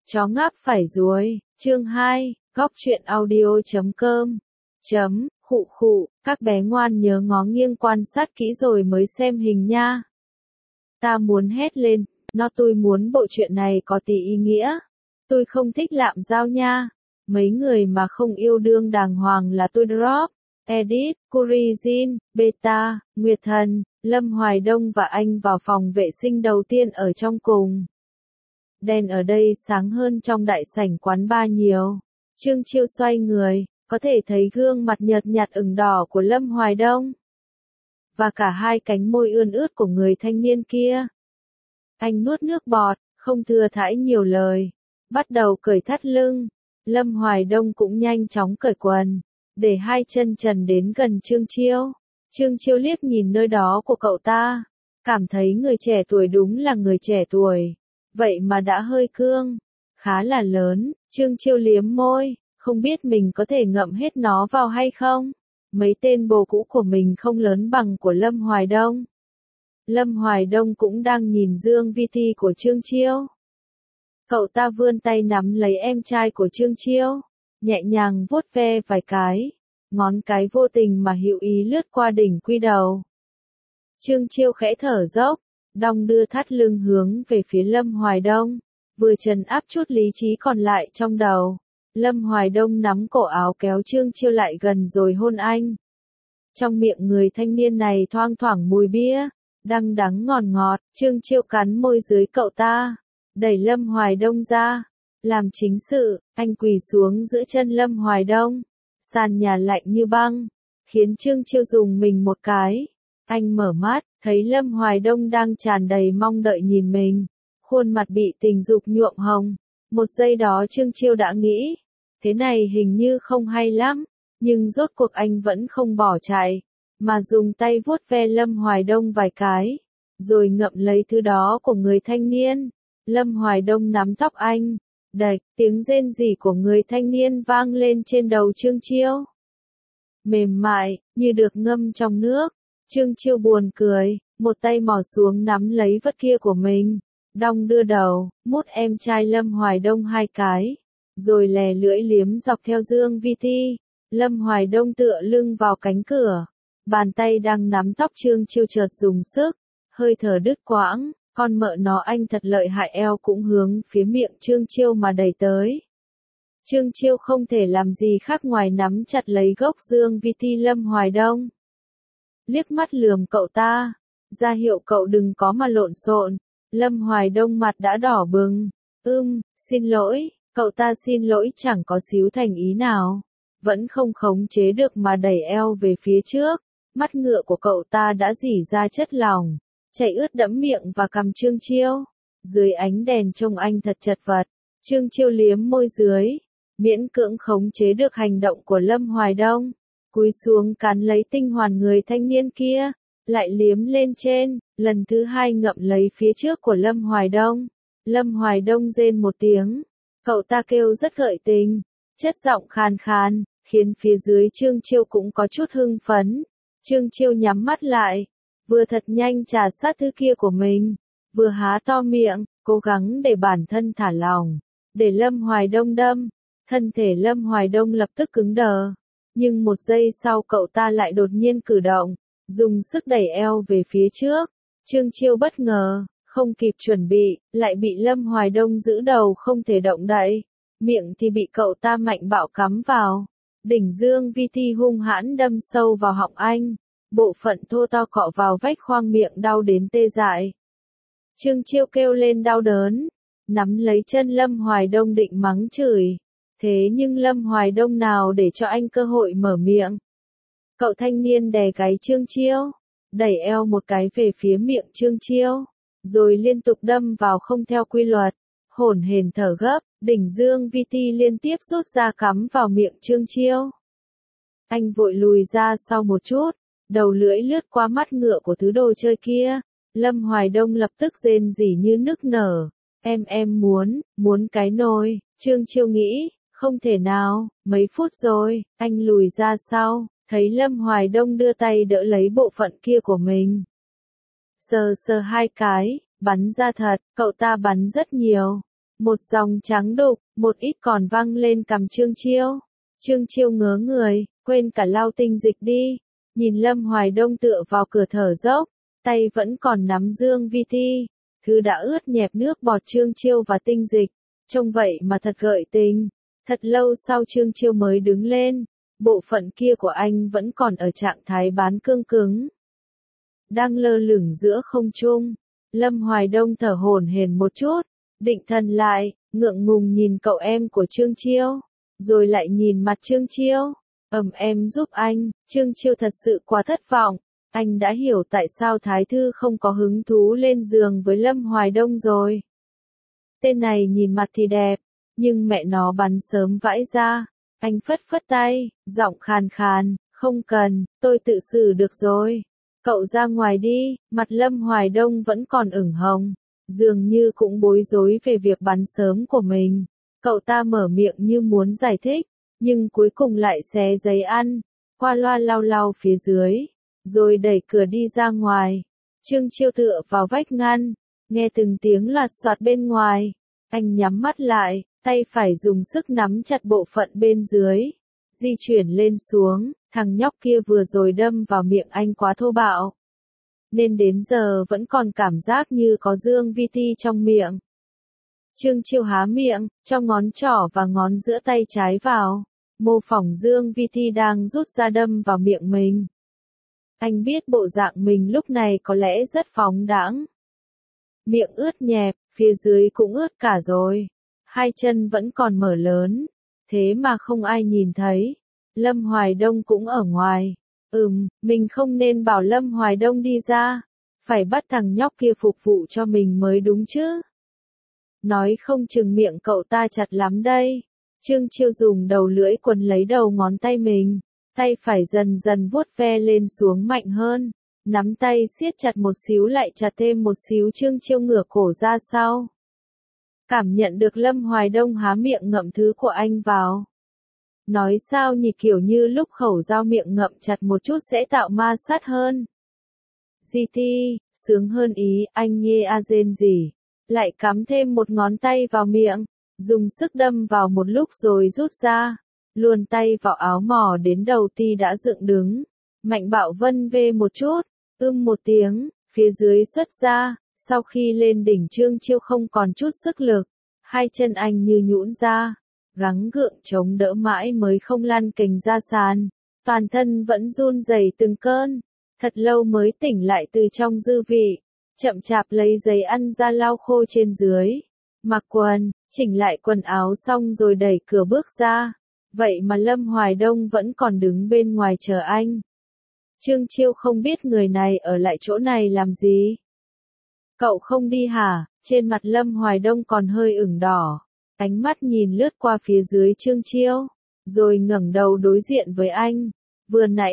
Chó ngáp phải ruồi, chương 2, góc truyện audio.com. Khụ khụ, các bé ngoan nhớ ngó nghiêng quan sát kỹ rồi mới xem hình nha. Ta muốn hét lên, tôi muốn bộ truyện này có tí ý nghĩa. Tôi không thích lạm giao nha. Mấy người mà không yêu đương đàng hoàng là tôi drop. Edit, Curizin, Beta, Nguyệt Thần, Lâm Hoài Đông và anh vào phòng vệ sinh đầu tiên ở trong cùng. Đèn ở đây sáng hơn trong đại sảnh quán bar nhiều. Trương Chiêu xoay người, có thể thấy gương mặt nhợt nhạt ửng đỏ của Lâm Hoài Đông. Và cả hai cánh môi ươn ướt của người thanh niên kia. Anh nuốt nước bọt, không thừa thãi nhiều lời. Bắt đầu cởi thắt lưng. Lâm Hoài Đông cũng nhanh chóng cởi quần. Để hai chân trần đến gần Trương Chiêu. Trương Chiêu liếc nhìn nơi đó của cậu ta. Cảm thấy người trẻ tuổi đúng là người trẻ tuổi. Vậy mà đã hơi cương. Khá là lớn. Trương Chiêu liếm môi. Không biết mình có thể ngậm hết nó vào hay không. Mấy tên bồ cũ của mình không lớn bằng của Lâm Hoài Đông. Lâm Hoài Đông cũng đang nhìn Dương Vi Thi của Trương Chiêu. Cậu ta vươn tay nắm lấy em trai của Trương Chiêu. Nhẹ nhàng vuốt ve vài cái. Ngón cái vô tình mà hữu ý lướt qua đỉnh quy đầu. Trương Chiêu khẽ thở dốc. Đong đưa thắt lưng hướng về phía Lâm Hoài Đông. Vừa trấn áp chút lý trí còn lại trong đầu. Lâm Hoài Đông nắm cổ áo kéo Trương Chiêu lại gần rồi hôn anh. Trong miệng người thanh niên này thoang thoảng mùi bia. Đắng đắng ngọt ngọt. Trương Chiêu cắn môi dưới cậu ta. Đẩy Lâm Hoài Đông ra. Làm chính sự, anh quỳ xuống giữ chân Lâm Hoài Đông. Sàn nhà lạnh như băng. Khiến Trương Chiêu dùng mình một cái. Anh mở mắt, thấy Lâm Hoài Đông đang tràn đầy mong đợi nhìn mình. Khuôn mặt bị tình dục nhuộm hồng. Một giây đó Trương Chiêu đã nghĩ. Thế này hình như không hay lắm. Nhưng rốt cuộc anh vẫn không bỏ chạy. Mà dùng tay vuốt ve Lâm Hoài Đông vài cái. Rồi ngậm lấy thứ đó của người thanh niên. Lâm Hoài Đông nắm tóc anh. Đạch, tiếng rên rỉ của người thanh niên vang lên trên đầu Trương Chiêu. Mềm mại, như được ngâm trong nước. Trương Chiêu buồn cười, một tay mò xuống nắm lấy vật kia của mình. Đong đưa đầu, mút em trai Lâm Hoài Đông hai cái. Rồi lè lưỡi liếm dọc theo Dương Vi Thi. Lâm Hoài Đông tựa lưng vào cánh cửa. Bàn tay đang nắm tóc Trương Chiêu chợt dùng sức. Hơi thở đứt quãng. Con mợ nó anh thật lợi hại, eo cũng hướng phía miệng Trương Chiêu mà đẩy tới. Trương Chiêu không thể làm gì khác ngoài nắm chặt lấy gốc Dương Vi Thi Lâm Hoài Đông. Liếc mắt lườm cậu ta, ra hiệu cậu đừng có mà lộn xộn. Lâm Hoài Đông mặt đã đỏ bừng. Xin lỗi, cậu ta xin lỗi chẳng có xíu thành ý nào. Vẫn không khống chế được mà đẩy eo về phía trước. Mắt ngựa của cậu ta đã rỉ ra chất lỏng. Chảy ướt đẫm miệng và cằm Trương Chiêu. Dưới ánh đèn trông anh thật chật vật. Trương Chiêu liếm môi dưới. Miễn cưỡng khống chế được hành động của Lâm Hoài Đông. Cúi xuống cắn lấy tinh hoàn người thanh niên kia. Lại liếm lên trên. Lần thứ hai ngậm lấy phía trước của Lâm Hoài Đông. Lâm Hoài Đông rên một tiếng. Cậu ta kêu rất gợi tình. Chất giọng khàn khàn. Khiến phía dưới Trương Chiêu cũng có chút hưng phấn. Trương Chiêu nhắm mắt lại. Vừa thật nhanh trà sát thứ kia của mình. Vừa há to miệng, cố gắng để bản thân thả lỏng. Để Lâm Hoài Đông đâm. Thân thể Lâm Hoài Đông lập tức cứng đờ. Nhưng một giây sau cậu ta lại đột nhiên cử động. Dùng sức đẩy eo về phía trước. Trương Chiêu bất ngờ, không kịp chuẩn bị, lại bị Lâm Hoài Đông giữ đầu không thể động đậy. Miệng thì bị cậu ta mạnh bạo cắm vào. Đỉnh Dương Vi Thi hung hãn đâm sâu vào họng anh. Bộ phận thô to cọ vào vách khoang miệng đau đến tê dại. Trương Chiêu kêu lên đau đớn. Nắm lấy chân Lâm Hoài Đông định mắng chửi. Thế nhưng Lâm Hoài Đông nào để cho anh cơ hội mở miệng. Cậu thanh niên đè gáy Trương Chiêu. Đẩy eo một cái về phía miệng Trương Chiêu. Rồi liên tục đâm vào không theo quy luật. Hổn hển thở gấp. Đỉnh Dương Vi Thi liên tiếp rút ra cắm vào miệng Trương Chiêu. Anh vội lùi ra sau một chút. Đầu lưỡi lướt qua mắt ngựa của thứ đồ chơi kia. Lâm Hoài Đông lập tức rên rỉ như nức nở. Em muốn cái nồi. Trương Chiêu nghĩ, không thể nào, mấy phút rồi, anh lùi ra sau, thấy Lâm Hoài Đông đưa tay đỡ lấy bộ phận kia của mình. Sờ hai cái, bắn ra thật, cậu ta bắn rất nhiều. Một dòng trắng đục, một ít còn văng lên cằm Trương Chiêu. Trương Chiêu ngớ người, quên cả lau tinh dịch đi. Nhìn Lâm Hoài Đông tựa vào cửa thở dốc, tay vẫn còn nắm dương vi ti. Thứ đã ướt nhẹp nước bọt Trương Chiêu và tinh dịch. Trông vậy mà thật gợi tình. Thật lâu sau Trương Chiêu mới đứng lên. Bộ phận kia của anh vẫn còn ở trạng thái bán cương cứng. Đang lơ lửng giữa không trung. Lâm Hoài Đông thở hổn hển một chút. Định thần lại, ngượng ngùng nhìn cậu em của Trương Chiêu. Rồi lại nhìn mặt Trương Chiêu. Em giúp anh. Trương Chiêu thật sự quá thất vọng. Anh đã hiểu tại sao Thái Thư không có hứng thú lên giường với Lâm Hoài Đông rồi. Tên này nhìn mặt thì đẹp, nhưng mẹ nó bắn sớm vãi ra. Anh phất phất tay, giọng khàn khàn, không cần, tôi tự xử được rồi. Cậu ra ngoài đi. Mặt Lâm Hoài Đông vẫn còn ửng hồng, dường như cũng bối rối về việc bắn sớm của mình. Cậu ta mở miệng như muốn giải thích, nhưng cuối cùng lại xé giấy ăn, qua loa lau lau phía dưới, rồi đẩy cửa đi ra ngoài. Trương Chiêu tựa vào vách ngăn, nghe từng tiếng loạt soạt bên ngoài. Anh nhắm mắt lại, tay phải dùng sức nắm chặt bộ phận bên dưới, di chuyển lên xuống. Thằng nhóc kia vừa rồi đâm vào miệng anh quá thô bạo, nên đến giờ vẫn còn cảm giác như có dương vi ti trong miệng. Trương Chiêu há miệng, cho ngón trỏ và ngón giữa tay trái vào, mô phỏng dương vi ti đang rút ra đâm vào miệng mình. Anh biết bộ dạng mình lúc này có lẽ rất phóng đãng. Miệng ướt nhẹp, phía dưới cũng ướt cả rồi. Hai chân vẫn còn mở lớn, thế mà không ai nhìn thấy. Lâm Hoài Đông cũng ở ngoài. Mình không nên bảo Lâm Hoài Đông đi ra. Phải bắt thằng nhóc kia phục vụ cho mình mới đúng chứ. Nói không chừng miệng cậu ta chặt lắm đây. Trương Chiêu dùng đầu lưỡi quấn lấy đầu ngón tay mình. Tay phải dần dần vuốt ve lên xuống mạnh hơn. Nắm tay siết chặt một xíu lại chặt thêm một xíu. Trương Chiêu ngửa cổ ra sau. Cảm nhận được Lâm Hoài Đông há miệng ngậm thứ của anh vào. Nói sao nhỉ, kiểu như lúc khẩu dao miệng ngậm chặt một chút sẽ tạo ma sát hơn. GT, sướng hơn ý, anh nhê a rên gì. Lại cắm thêm một ngón tay vào miệng, dùng sức đâm vào một lúc rồi rút ra. Luồn tay vào áo mò đến đầu ti đã dựng đứng. Mạnh bạo vân vê một chút, một tiếng, phía dưới xuất ra. Sau khi lên đỉnh Trương Chiêu không còn chút sức lực. Hai chân anh như nhũn ra. Gắng gượng chống đỡ mãi mới không lăn kềnh ra sàn. Toàn thân vẫn run rẩy từng cơn. Thật lâu mới tỉnh lại từ trong dư vị. Chậm chạp lấy giấy ăn ra lau khô trên dưới. Mặc quần, chỉnh lại quần áo xong rồi đẩy cửa bước ra. Vậy mà Lâm Hoài Đông vẫn còn đứng bên ngoài chờ anh. Trương Chiêu không biết người này ở lại chỗ này làm gì. Cậu không đi hả? Trên mặt Lâm Hoài Đông còn hơi ửng đỏ. Ánh mắt nhìn lướt qua phía dưới Trương Chiêu, rồi ngẩng đầu đối diện với anh. Vừa nãy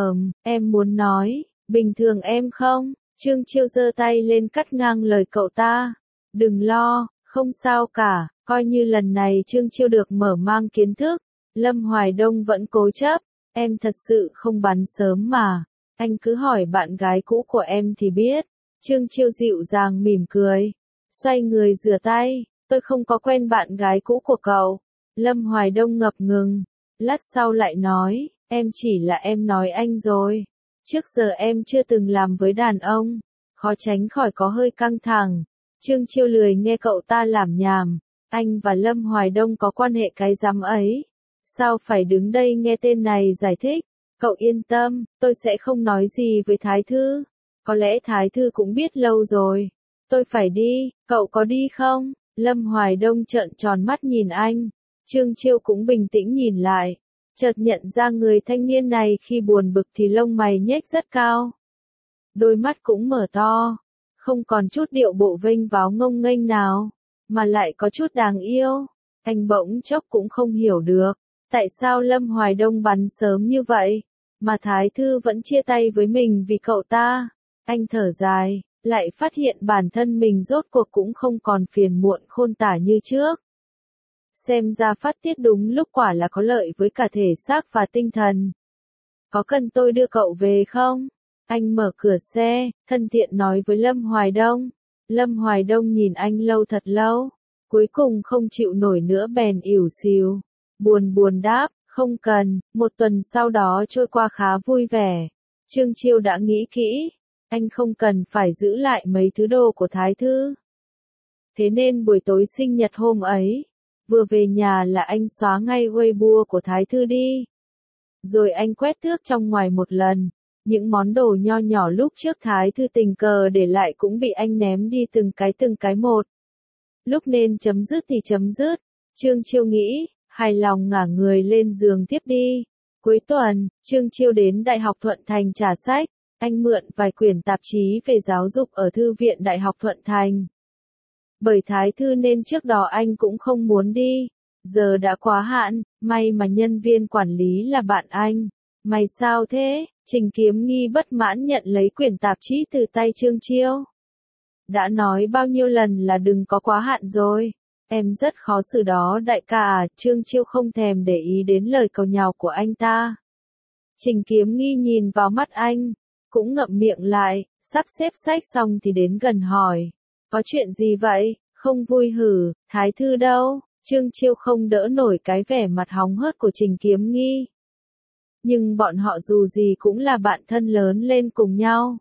em muốn nói, bình thường em không? Trương Chiêu giơ tay lên cắt ngang lời cậu ta. Đừng lo, không sao cả, coi như lần này Trương Chiêu được mở mang kiến thức. Lâm Hoài Đông vẫn cố chấp, em thật sự không bắn sớm mà. Anh cứ hỏi bạn gái cũ của em thì biết. Trương Chiêu dịu dàng mỉm cười, xoay người rửa tay. Tôi không có quen bạn gái cũ của cậu. Lâm Hoài Đông ngập ngừng. Lát sau lại nói, em chỉ là em nói anh rồi. Trước giờ em chưa từng làm với đàn ông. Khó tránh khỏi có hơi căng thẳng. Trương Chiêu lười nghe cậu ta làm nhảm. Anh và Lâm Hoài Đông có quan hệ cái rắm ấy. Sao phải đứng đây nghe tên này giải thích? Cậu yên tâm, tôi sẽ không nói gì với Thái Thư. Có lẽ Thái Thư cũng biết lâu rồi. Tôi phải đi, cậu có đi không? Lâm Hoài Đông trợn tròn mắt nhìn anh. Trương Chiêu cũng bình tĩnh nhìn lại. Chợt nhận ra người thanh niên này khi buồn bực thì lông mày nhếch rất cao. Đôi mắt cũng mở to. Không còn chút điệu bộ vênh váo ngông nghênh nào. Mà lại có chút đáng yêu. Anh bỗng chốc cũng không hiểu được. Tại sao Lâm Hoài Đông bắn sớm như vậy? Mà Thái Thư vẫn chia tay với mình vì cậu ta. Anh thở dài. Lại phát hiện bản thân mình rốt cuộc cũng không còn phiền muộn khôn tả như trước. Xem ra phát tiết đúng lúc quả là có lợi với cả thể xác và tinh thần. Có cần tôi đưa cậu về không? Anh mở cửa xe, thân thiện nói với Lâm Hoài Đông. Lâm Hoài Đông nhìn anh lâu thật lâu. Cuối cùng không chịu nổi nữa bèn ỉu xìu. Buồn buồn đáp, không cần. Một tuần sau đó trôi qua khá vui vẻ. Trương Chiêu đã nghĩ kỹ, anh không cần phải giữ lại mấy thứ đồ của Thái Thư. Thế nên buổi tối sinh nhật hôm ấy, vừa về nhà là anh xóa ngay Weibo của Thái Thư đi. Rồi anh quét tước trong ngoài một lần, những món đồ nho nhỏ lúc trước Thái Thư tình cờ để lại cũng bị anh ném đi từng cái một. Lúc nên chấm dứt thì chấm dứt, Trương Chiêu nghĩ, hài lòng ngả người lên giường tiếp đi. Cuối tuần, Trương Chiêu đến Đại học Thuận Thành trả sách, anh mượn vài quyển tạp chí về giáo dục ở Thư viện Đại học Thuận Thành. Bởi Thái Thư nên trước đó anh cũng không muốn đi, giờ đã quá hạn, may mà nhân viên quản lý là bạn anh. Mày sao thế? Trình Kiếm Nghi bất mãn nhận lấy quyển tạp chí từ tay Trương Chiêu. Đã nói bao nhiêu lần là đừng có quá hạn rồi. Em rất khó xử đó đại ca à, Trương Chiêu không thèm để ý đến lời cầu nhào của anh ta. Trình Kiếm Nghi nhìn vào mắt anh, cũng ngậm miệng lại, sắp xếp sách xong thì đến gần hỏi. Có chuyện gì vậy, không vui hử, Thái Thư đâu? Trương Chiêu không đỡ nổi cái vẻ mặt hóng hớt của Trình Kiếm Nghi. Nhưng bọn họ dù gì cũng là bạn thân lớn lên cùng nhau.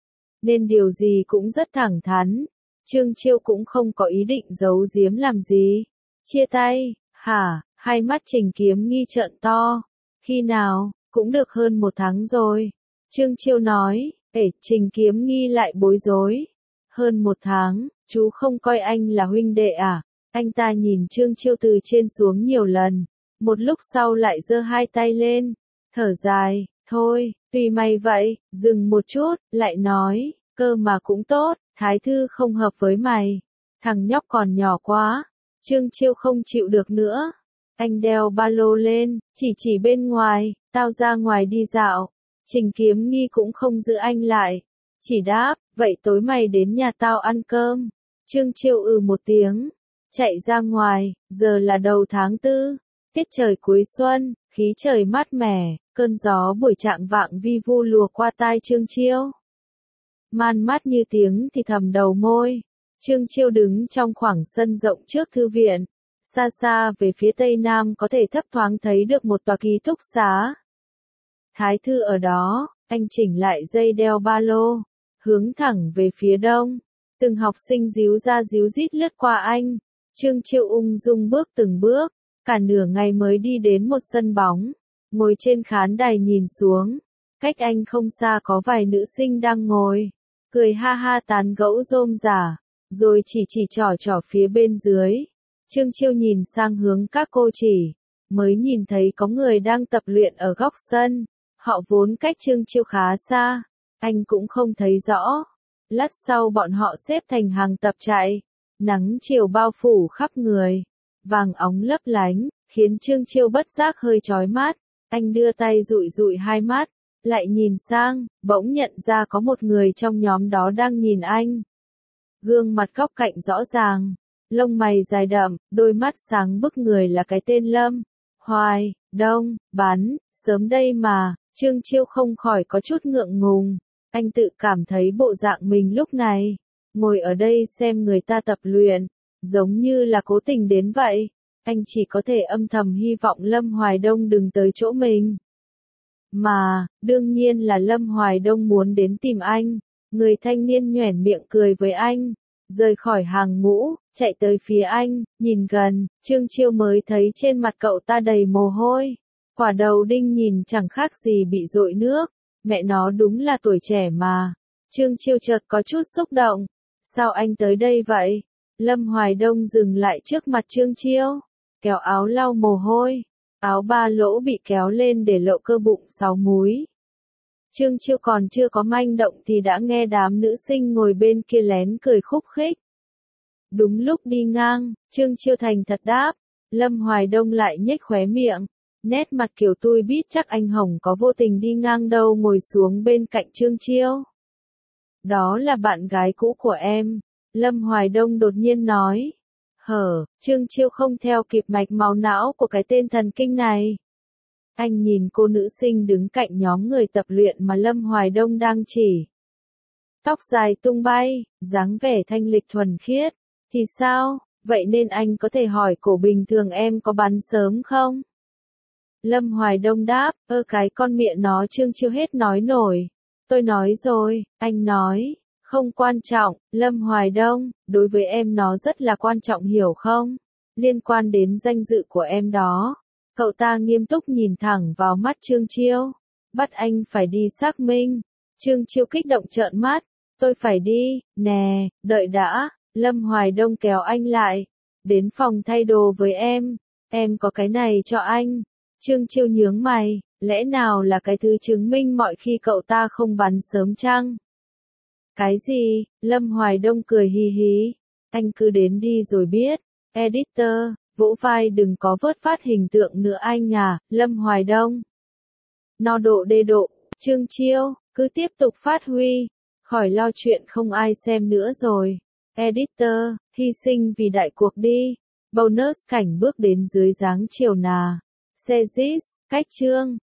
Nên điều gì cũng rất thẳng thắn. Trương Chiêu cũng không có ý định giấu giếm làm gì. Chia tay, hả? Hai mắt Trình Kiếm Nghi trợn to. Khi nào? Cũng được hơn 1 tháng rồi. Trương Chiêu nói, Trình Kiếm Nghi lại bối rối. Hơn 1 tháng, chú không coi anh là huynh đệ à? Anh ta nhìn Trương Chiêu từ trên xuống nhiều lần. Một lúc sau lại giơ hai tay lên. Thở dài, thôi, tùy mày vậy, dừng một chút, lại nói, cơ mà cũng tốt, Thái Thư không hợp với mày. Thằng nhóc còn nhỏ quá. Trương Chiêu không chịu được nữa. Anh đeo ba lô lên, chỉ bên ngoài, tao ra ngoài đi dạo. Trình Kiếm Nghi cũng không giữ anh lại. Chỉ đáp, vậy tối mày đến nhà tao ăn cơm. Trương Chiêu một tiếng. Chạy ra ngoài, giờ là đầu tháng 4. Tiết trời cuối xuân, khí trời mát mẻ, cơn gió buổi trạng vạng vi vu lùa qua tai Trương Chiêu. Man mát như tiếng thì thầm đầu môi. Trương Chiêu đứng trong khoảng sân rộng trước thư viện. Xa xa về phía tây nam có thể thấp thoáng thấy được một tòa ký túc xá. Thái Thư ở đó, anh chỉnh lại dây đeo ba lô, hướng thẳng về phía đông. Từng học sinh díu ra díu dít lướt qua anh. Trương Chiêu ung dung bước từng bước, cả nửa ngày mới đi đến một sân bóng. Ngồi trên khán đài nhìn xuống, cách anh không xa có vài nữ sinh đang ngồi, cười ha ha tán gẫu rôm rả, rồi chỉ trỏ phía bên dưới. Trương Chiêu nhìn sang hướng các cô chỉ, mới nhìn thấy có người đang tập luyện ở góc sân. Họ vốn cách Trương Chiêu khá xa, anh cũng không thấy rõ. Lát sau bọn họ xếp thành hàng tập chạy, nắng chiều bao phủ khắp người, vàng óng lấp lánh, khiến Trương Chiêu bất giác hơi chói mắt. Anh đưa tay dụi dụi hai mắt, lại nhìn sang, bỗng nhận ra có một người trong nhóm đó đang nhìn anh. Gương mặt góc cạnh rõ ràng, lông mày dài đậm, đôi mắt sáng bức người là cái tên Lâm Hoài Đông. Bắn, sớm đây mà. Trương Chiêu không khỏi có chút ngượng ngùng. Anh tự cảm thấy bộ dạng mình lúc này, ngồi ở đây xem người ta tập luyện, giống như là cố tình đến vậy. Anh chỉ có thể âm thầm hy vọng Lâm Hoài Đông đừng tới chỗ mình. Mà, đương nhiên là Lâm Hoài Đông muốn đến tìm anh. Người thanh niên nhoẻn miệng cười với anh, rời khỏi hàng ngũ, chạy tới phía anh, nhìn gần, Trương Chiêu mới thấy trên mặt cậu ta đầy mồ hôi. Quả đầu đinh nhìn chẳng khác gì bị dội nước. Mẹ nó đúng là tuổi trẻ mà. Trương Chiêu chợt có chút xúc động. Sao anh tới đây vậy? Lâm Hoài Đông dừng lại trước mặt Trương Chiêu, kéo áo lau mồ hôi. Áo ba lỗ bị kéo lên để lộ cơ bụng 6 múi. Trương Chiêu còn chưa có manh động thì đã nghe đám nữ sinh ngồi bên kia lén cười khúc khích. Đúng lúc đi ngang, Trương Chiêu thành thật đáp. Lâm Hoài Đông lại nhếch khóe miệng. Nét mặt kiểu tui biết chắc anh Hồng có vô tình đi ngang đâu, ngồi xuống bên cạnh Trương Chiêu. Đó là bạn gái cũ của em. Lâm Hoài Đông đột nhiên nói. Trương Chiêu không theo kịp mạch máu não của cái tên thần kinh này. Anh nhìn cô nữ sinh đứng cạnh nhóm người tập luyện mà Lâm Hoài Đông đang chỉ. Tóc dài tung bay, dáng vẻ thanh lịch thuần khiết. Thì sao? Vậy nên anh có thể hỏi cổ bình thường em có bắn sớm không? Lâm Hoài Đông đáp, cái con mẹ nó Trương Chiêu hết nói nổi. Tôi nói rồi, anh nói, không quan trọng, Lâm Hoài Đông, đối với em nó rất là quan trọng hiểu không? Liên quan đến danh dự của em đó. Cậu ta nghiêm túc nhìn thẳng vào mắt Trương Chiêu. Bắt anh phải đi xác minh. Trương Chiêu kích động trợn mắt. Tôi phải đi, nè, đợi đã. Lâm Hoài Đông kéo anh lại. Đến phòng thay đồ với em có cái này cho anh. Trương Chiêu nhướng mày, lẽ nào là cái thứ chứng minh mọi khi cậu ta không bắn sớm chăng? Cái gì? Lâm Hoài Đông cười hì hì. Anh cứ đến đi rồi biết. Editor, vỗ vai đừng có vớt phát hình tượng nữa anh à, Lâm Hoài Đông. No độ đê độ, Trương Chiêu, cứ tiếp tục phát huy. Khỏi lo chuyện không ai xem nữa rồi. Editor, hy sinh vì đại cuộc đi. Bonus cảnh bước đến dưới dáng chiều nà. Sezis, cách chương.